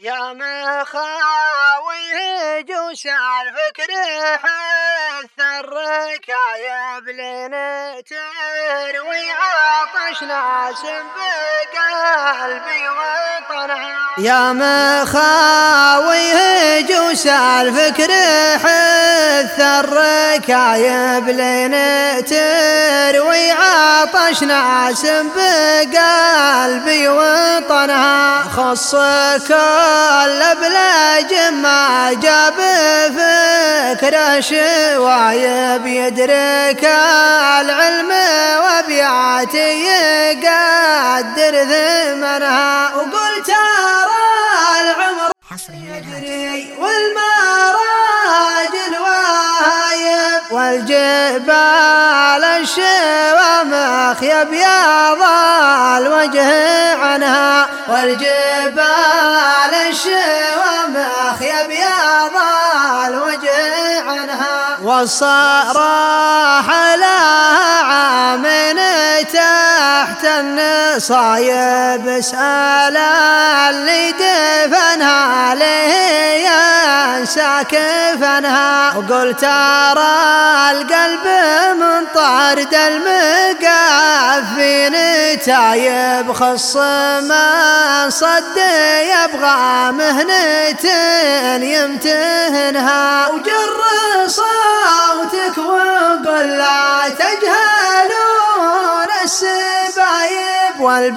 يا مخاوي جوش الفكر حث الركايب لنا تروي عطش ناس بقلبي وطنها. يا مخاوي جوش الفكر حث الركايب لنا تروي عطش ناس بقلبي وطنها. خص كل بلاج ما جاب فكره شوايب يدرك العلم وبيعتي يقدر ثمنها. وقل ترى العمر يجري والمراجل وايب والجبال الشوامخ يبيض الوجه عنها. والجبال الشوامخ يبيض الوجه عنها. والصراح لها عامن تحت النصايب اسأل اللي دفنها ليه ينسى كفنها. وقل ترى القلب من طرد المقافين تايب خص من صد يبغى مهنة يمتهنها. وجر صوتك وقل لا تجهلون السبايب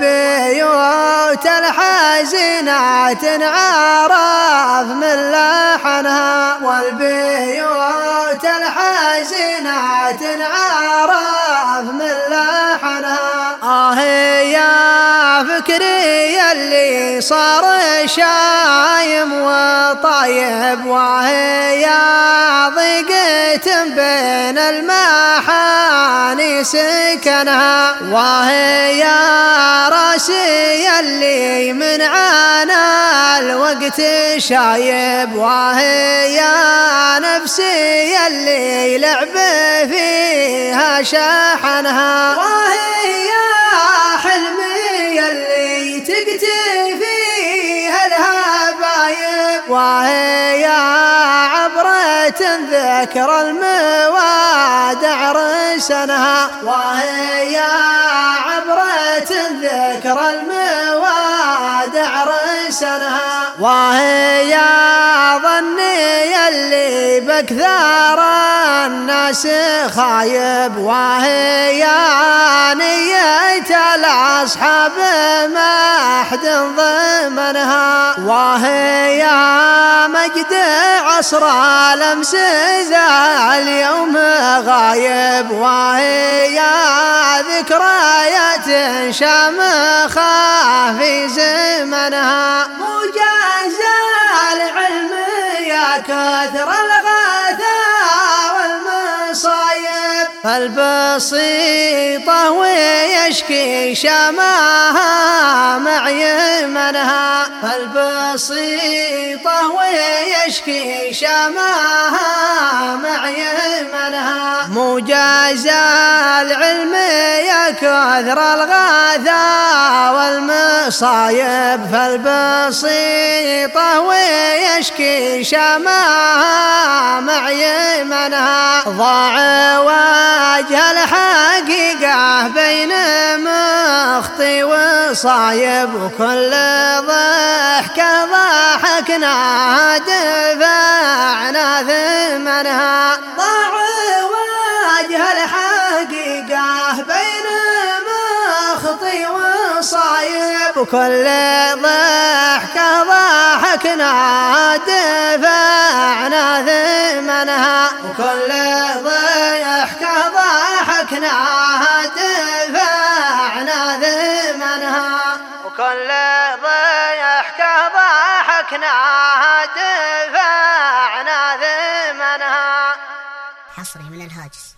والبيوت الحزينات عرف من لحنها. والبيوت الحزينات عرف من لحنها. يا فكري اللي صار شايم وطيب وهي ضيقة بين المحاني سكنها. وهي راسي اللي من عنا الوقت شايب. وهي نفسي اللي لعب فيها شحنها. وهي حلمي اللي تقتي فيها الهبايب. وهي عبرة ذكر الموادع رسنها. وهي عبرة ذكر الموادع رسنها. وهي ظني اللي بكثار الناس خايب. وهي نية الأصحاب ما حد ضمنها. وهي مجد عصر الأمس ذا اليوم غايب. وهي ذكريات شامخة في زمنها. مجاز العلم يا كثر الغثى والمصايب. البسيطة ويشكي شماها مع يمنها. البسيطة ويشكي شماها مع يمنها. مجاز العلم يا كثر الغثى والمصايب. فالبسيطة ويشكي شماها مع يمنها. ضاع وجه الحقيقة بين مخطي وصايب. وكل ضحكة ضحكنا دفعنا ثمنها. ضاع وجه الحقيقة بين مخطي وصايب. وكل ضحكة ضحكنا دفعنا ثمنها. وكل ضحكة ضحكنا دفعنا ثمنها. وكل ضحكة ضحكنا دفعنا ثمنها. حصري من الهاجس.